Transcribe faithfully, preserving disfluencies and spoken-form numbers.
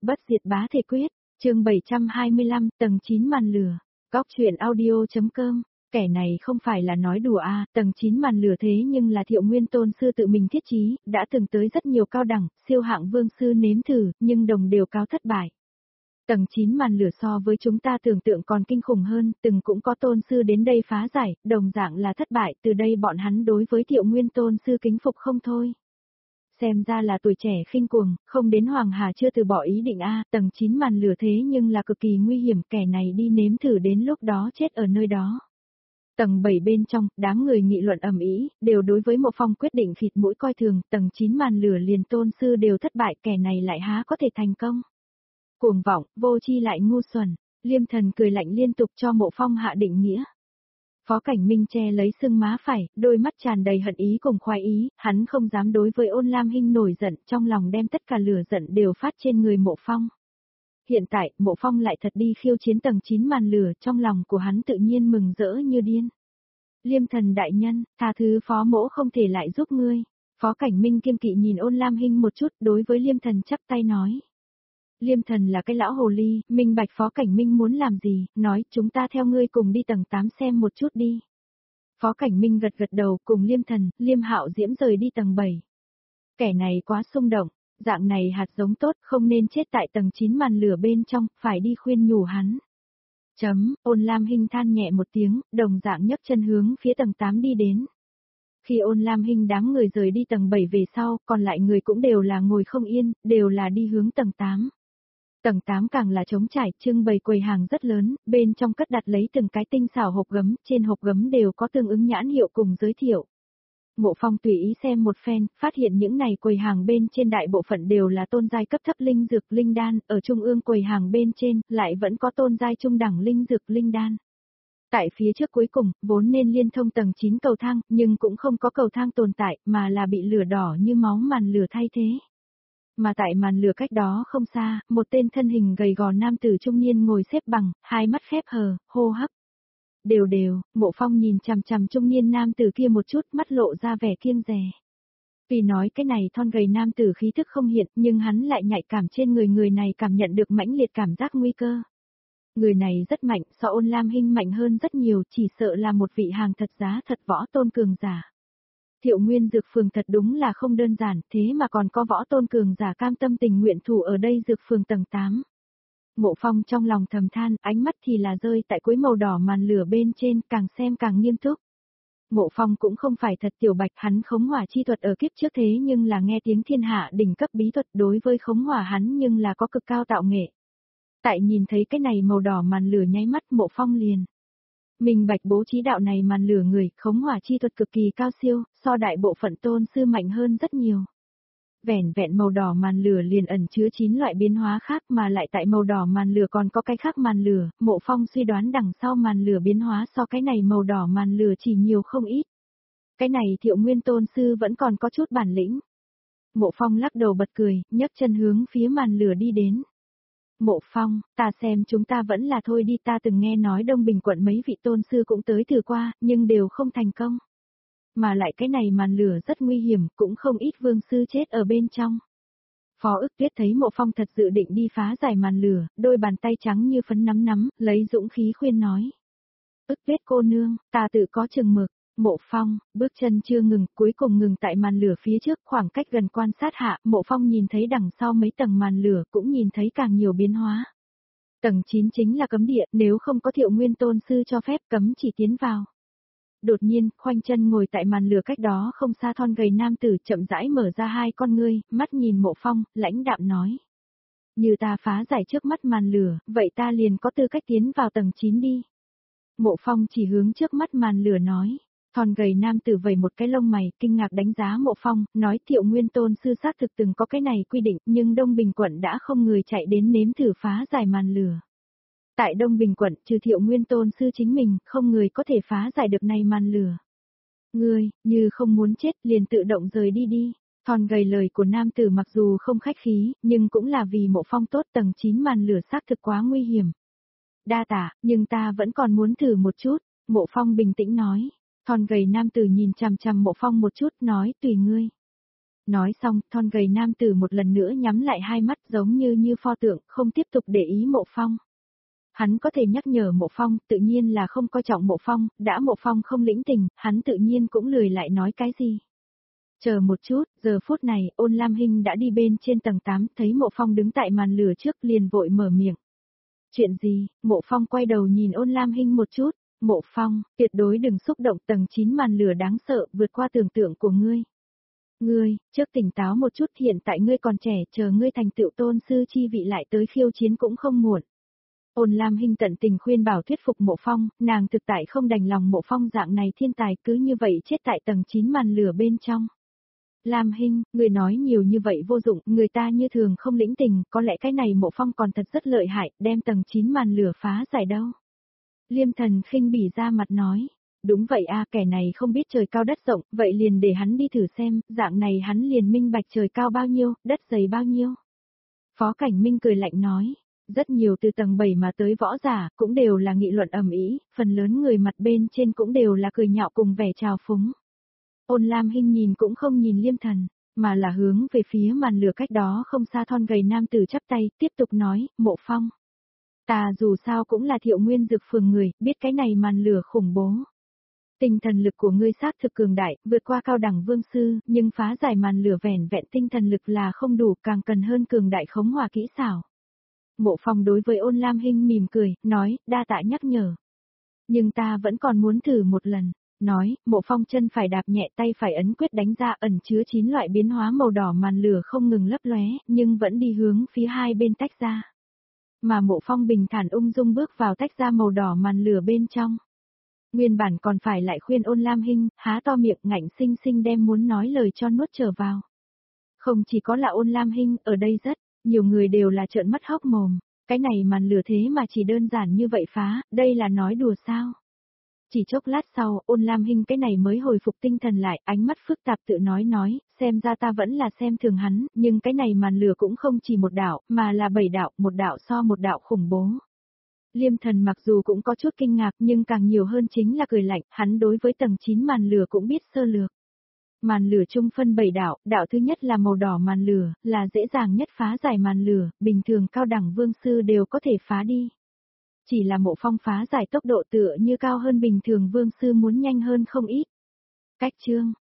Bất diệt bá thể quyết, chương bảy trăm hai mươi lăm, tầng chín màn lửa. Góc truyện audio.com, kẻ này không phải là nói đùa à, tầng chín màn lửa thế nhưng là Thiệu Nguyên Tôn Sư tự mình thiết trí, đã từng tới rất nhiều cao đẳng, siêu hạng vương sư nếm thử, nhưng đồng đều cáo thất bại. Tầng chín màn lửa so với chúng ta tưởng tượng còn kinh khủng hơn, từng cũng có tôn sư đến đây phá giải, đồng dạng là thất bại, từ đây bọn hắn đối với Thiệu Nguyên Tôn Sư kính phục không thôi. Xem ra là tuổi trẻ khinh cuồng, không đến Hoàng Hà chưa từ bỏ ý định a, tầng chín màn lửa thế nhưng là cực kỳ nguy hiểm, kẻ này đi nếm thử đến lúc đó chết ở nơi đó. Tầng bảy bên trong, đám người nghị luận ầm ĩ, đều đối với Mộ Phong quyết định khịt mũi coi thường, tầng chín màn lửa liền tôn sư đều thất bại, kẻ này lại há có thể thành công. Cuồng vọng, vô chi lại ngu xuẩn, Liêm Thần cười lạnh liên tục cho Mộ Phong hạ định nghĩa. Phó Cảnh Minh che lấy sưng má phải, đôi mắt tràn đầy hận ý cùng khoái ý, hắn không dám đối với Ôn Lam Hinh nổi giận, trong lòng đem tất cả lửa giận đều phát trên người Mộ Phong. Hiện tại, Mộ Phong lại thật đi khiêu chiến tầng chín màn lửa, trong lòng của hắn tự nhiên mừng rỡ như điên. Liêm Thần đại nhân, tha thứ Phó mỗ không thể lại giúp ngươi. Phó Cảnh Minh kiêng kỵ nhìn Ôn Lam Hinh một chút, đối với Liêm Thần chắp tay nói. Liêm Thần là cái lão hồ ly, minh bạch Phó Cảnh Minh muốn làm gì, nói chúng ta theo ngươi cùng đi tầng tám xem một chút đi. Phó Cảnh Minh gật gật đầu cùng Liêm Thần, Liêm Hạo Diễm rời đi tầng bảy. Kẻ này quá xung động, dạng này hạt giống tốt không nên chết tại tầng chín màn lửa bên trong, phải đi khuyên nhủ hắn. Chấm, Ôn Lam Hinh than nhẹ một tiếng, đồng dạng nhấc chân hướng phía tầng tám đi đến. Khi Ôn Lam Hinh đám người rời đi tầng bảy về sau, còn lại người cũng đều là ngồi không yên, đều là đi hướng tầng tám. Tầng tám càng là trống trải, trưng bày quầy hàng rất lớn, bên trong cất đặt lấy từng cái tinh xảo hộp gấm, trên hộp gấm đều có tương ứng nhãn hiệu cùng giới thiệu. Mộ Phong tùy ý xem một phen, phát hiện những này quầy hàng bên trên đại bộ phận đều là tôn giai cấp thấp linh dược linh đan, ở trung ương quầy hàng bên trên, lại vẫn có tôn giai trung đẳng linh dược linh đan. Tại phía trước cuối cùng, vốn nên liên thông tầng chín cầu thang, nhưng cũng không có cầu thang tồn tại, mà là bị lửa đỏ như máu màn lửa thay thế. Mà tại màn lửa cách đó không xa, một tên thân hình gầy gò nam tử trung niên ngồi xếp bằng, hai mắt khép hờ, hô hấp. Đều đều, Mộ Phong nhìn chằm chằm trung niên nam tử kia một chút, mắt lộ ra vẻ kiêng dè. Vì nói cái này thon gầy nam tử khí thức không hiện, nhưng hắn lại nhạy cảm trên người người này cảm nhận được mãnh liệt cảm giác nguy cơ. Người này rất mạnh, so Ôn Lam Hinh mạnh hơn rất nhiều, chỉ sợ là một vị hàng thật giá thật võ tôn cường giả. Thiệu Nguyên Dược Phường thật đúng là không đơn giản, thế mà còn có võ tôn cường giả cam tâm tình nguyện thủ ở đây Dược Phường tầng tám. Mộ Phong trong lòng thầm than, ánh mắt thì là rơi tại cuối màu đỏ màn lửa bên trên, càng xem càng nghiêm túc. Mộ Phong cũng không phải thật tiểu bạch, hắn khống hỏa chi thuật ở kiếp trước thế nhưng là nghe tiếng thiên hạ đỉnh cấp bí thuật, đối với khống hỏa hắn nhưng là có cực cao tạo nghệ. Tại nhìn thấy cái này màu đỏ màn lửa nháy mắt Mộ Phong liền. Mình bạch bố trí đạo này màn lửa người, khống hỏa chi thuật cực kỳ cao siêu, so đại bộ phận tôn sư mạnh hơn rất nhiều. Vẻn vẹn màu đỏ màn lửa liền ẩn chứa chín loại biến hóa khác, mà lại tại màu đỏ màn lửa còn có cái khác màn lửa, Mộ Phong suy đoán đằng sau màn lửa biến hóa so cái này màu đỏ màn lửa chỉ nhiều không ít. Cái này Thiệu Nguyên tôn sư vẫn còn có chút bản lĩnh. Mộ Phong lắc đầu bật cười, nhấc chân hướng phía màn lửa đi đến. Mộ Phong, ta xem chúng ta vẫn là thôi đi, ta từng nghe nói Đông Bình quận mấy vị tôn sư cũng tới thử qua, nhưng đều không thành công. Mà lại cái này màn lửa rất nguy hiểm, cũng không ít vương sư chết ở bên trong. Phó Ức Tuyết thấy Mộ Phong thật dự định đi phá giải màn lửa, đôi bàn tay trắng như phấn nắm nắm, lấy dũng khí khuyên nói. Ức Tuyết cô nương, ta tự có chừng mực. Mộ Phong, bước chân chưa ngừng, cuối cùng ngừng tại màn lửa phía trước, khoảng cách gần quan sát hạ, Mộ Phong nhìn thấy đằng sau mấy tầng màn lửa, cũng nhìn thấy càng nhiều biến hóa. Tầng chín chính là cấm địa, nếu không có Thiệu Nguyên tôn sư cho phép cấm chỉ tiến vào. Đột nhiên, khoanh chân ngồi tại màn lửa cách đó không xa thon gầy nam tử chậm rãi mở ra hai con ngươi, mắt nhìn Mộ Phong, lãnh đạm nói. Như ta phá giải trước mắt màn lửa, vậy ta liền có tư cách tiến vào tầng chín đi. Mộ Phong chỉ hướng trước mắt màn lửa nói. Thon gầy nam tử vẩy một cái lông mày, kinh ngạc đánh giá Mộ Phong, nói Thiệu Nguyên tôn sư xác thực từng có cái này quy định, nhưng Đông Bình quận đã không người chạy đến nếm thử phá giải màn lửa. Tại Đông Bình quận, trừ Thiệu Nguyên tôn sư chính mình, không người có thể phá giải được này màn lửa. Ngươi, như không muốn chết, liền tự động rời đi đi. Thon gầy lời của nam tử mặc dù không khách khí, nhưng cũng là vì Mộ Phong tốt, tầng chín màn lửa xác thực quá nguy hiểm. Đa tạ, nhưng ta vẫn còn muốn thử một chút, Mộ Phong bình tĩnh nói. Thon gầy nam tử nhìn chằm chằm Mộ Phong một chút, nói tùy ngươi. Nói xong, thon gầy nam tử một lần nữa nhắm lại hai mắt giống như như pho tượng, không tiếp tục để ý Mộ Phong. Hắn có thể nhắc nhở Mộ Phong, tự nhiên là không coi trọng Mộ Phong, đã Mộ Phong không lĩnh tình, hắn tự nhiên cũng lười lại nói cái gì. Chờ một chút, giờ phút này, Ôn Lam Hinh đã đi bên trên tầng tám, thấy Mộ Phong đứng tại màn lửa trước liền vội mở miệng. Chuyện gì? Mộ Phong quay đầu nhìn Ôn Lam Hinh một chút, Mộ Phong, tuyệt đối đừng xúc động, tầng chín màn lửa đáng sợ, vượt qua tưởng tượng của ngươi. Ngươi, trước tỉnh táo một chút, hiện tại ngươi còn trẻ, chờ ngươi thành tựu tôn sư chi vị lại tới khiêu chiến cũng không muộn. Ôn Lam Hinh tận tình khuyên bảo thuyết phục Mộ Phong, nàng thực tại không đành lòng Mộ Phong dạng này thiên tài cứ như vậy chết tại tầng chín màn lửa bên trong. Lam Hinh, người nói nhiều như vậy vô dụng, người ta như thường không lĩnh tình, có lẽ cái này Mộ Phong còn thật rất lợi hại, đem tầng chín màn lửa phá giải đâu. Liêm Thần khinh bỉ ra mặt nói, đúng vậy a, kẻ này không biết trời cao đất rộng, vậy liền để hắn đi thử xem, dạng này hắn liền minh bạch trời cao bao nhiêu, đất dày bao nhiêu. Phó Cảnh Minh cười lạnh nói, rất nhiều từ tầng bảy mà tới võ giả, cũng đều là nghị luận ầm ĩ, phần lớn người mặt bên trên cũng đều là cười nhạo cùng vẻ trào phúng. Ôn Lam Hinh nhìn cũng không nhìn Liêm Thần, mà là hướng về phía màn lửa cách đó không xa thon gầy nam tử chắp tay, tiếp tục nói, Mộ Phong. Ta dù sao cũng là Thiệu Nguyên Dực phường người, biết cái này màn lửa khủng bố. Tinh thần lực của ngươi xác thực cường đại, vượt qua cao đẳng vương sư, nhưng phá giải màn lửa vẻn vẹn tinh thần lực là không đủ, càng cần hơn cường đại khống hòa kỹ xảo. Mộ Phong đối với Ôn Lam Hinh mỉm cười, nói, đa tạ nhắc nhở. Nhưng ta vẫn còn muốn thử một lần. Nói, Mộ Phong chân phải đạp nhẹ, tay phải ấn quyết đánh ra, ẩn chứa chín loại biến hóa màu đỏ màn lửa không ngừng lấp lóe, nhưng vẫn đi hướng phía hai bên tách ra. Mà Mộ Phong bình thản ung dung bước vào tách ra màu đỏ màn lửa bên trong. Nguyên bản còn phải lại khuyên Ôn Lam Hinh, há to miệng ngạnh sinh sinh đem muốn nói lời cho nuốt trở vào. Không chỉ có là Ôn Lam Hinh, ở đây rất nhiều người đều là trợn mắt hốc mồm, cái này màn lửa thế mà chỉ đơn giản như vậy phá, đây là nói đùa sao? Chỉ chốc lát sau, Ôn Lam Hinh cái này mới hồi phục tinh thần lại, ánh mắt phức tạp tự nói nói, xem ra ta vẫn là xem thường hắn, nhưng cái này màn lửa cũng không chỉ một đạo, mà là bảy đạo, một đạo so một đạo khủng bố. Liêm Thần mặc dù cũng có chút kinh ngạc nhưng càng nhiều hơn chính là cười lạnh, hắn đối với tầng chín màn lửa cũng biết sơ lược. Màn lửa chung phân bảy đạo, đạo thứ nhất là màu đỏ màn lửa, là dễ dàng nhất phá giải màn lửa, bình thường cao đẳng vương sư đều có thể phá đi. Chỉ là Mộ Phong phá giải tốc độ tựa như cao hơn bình thường vương sư muốn nhanh hơn không ít. Cách chương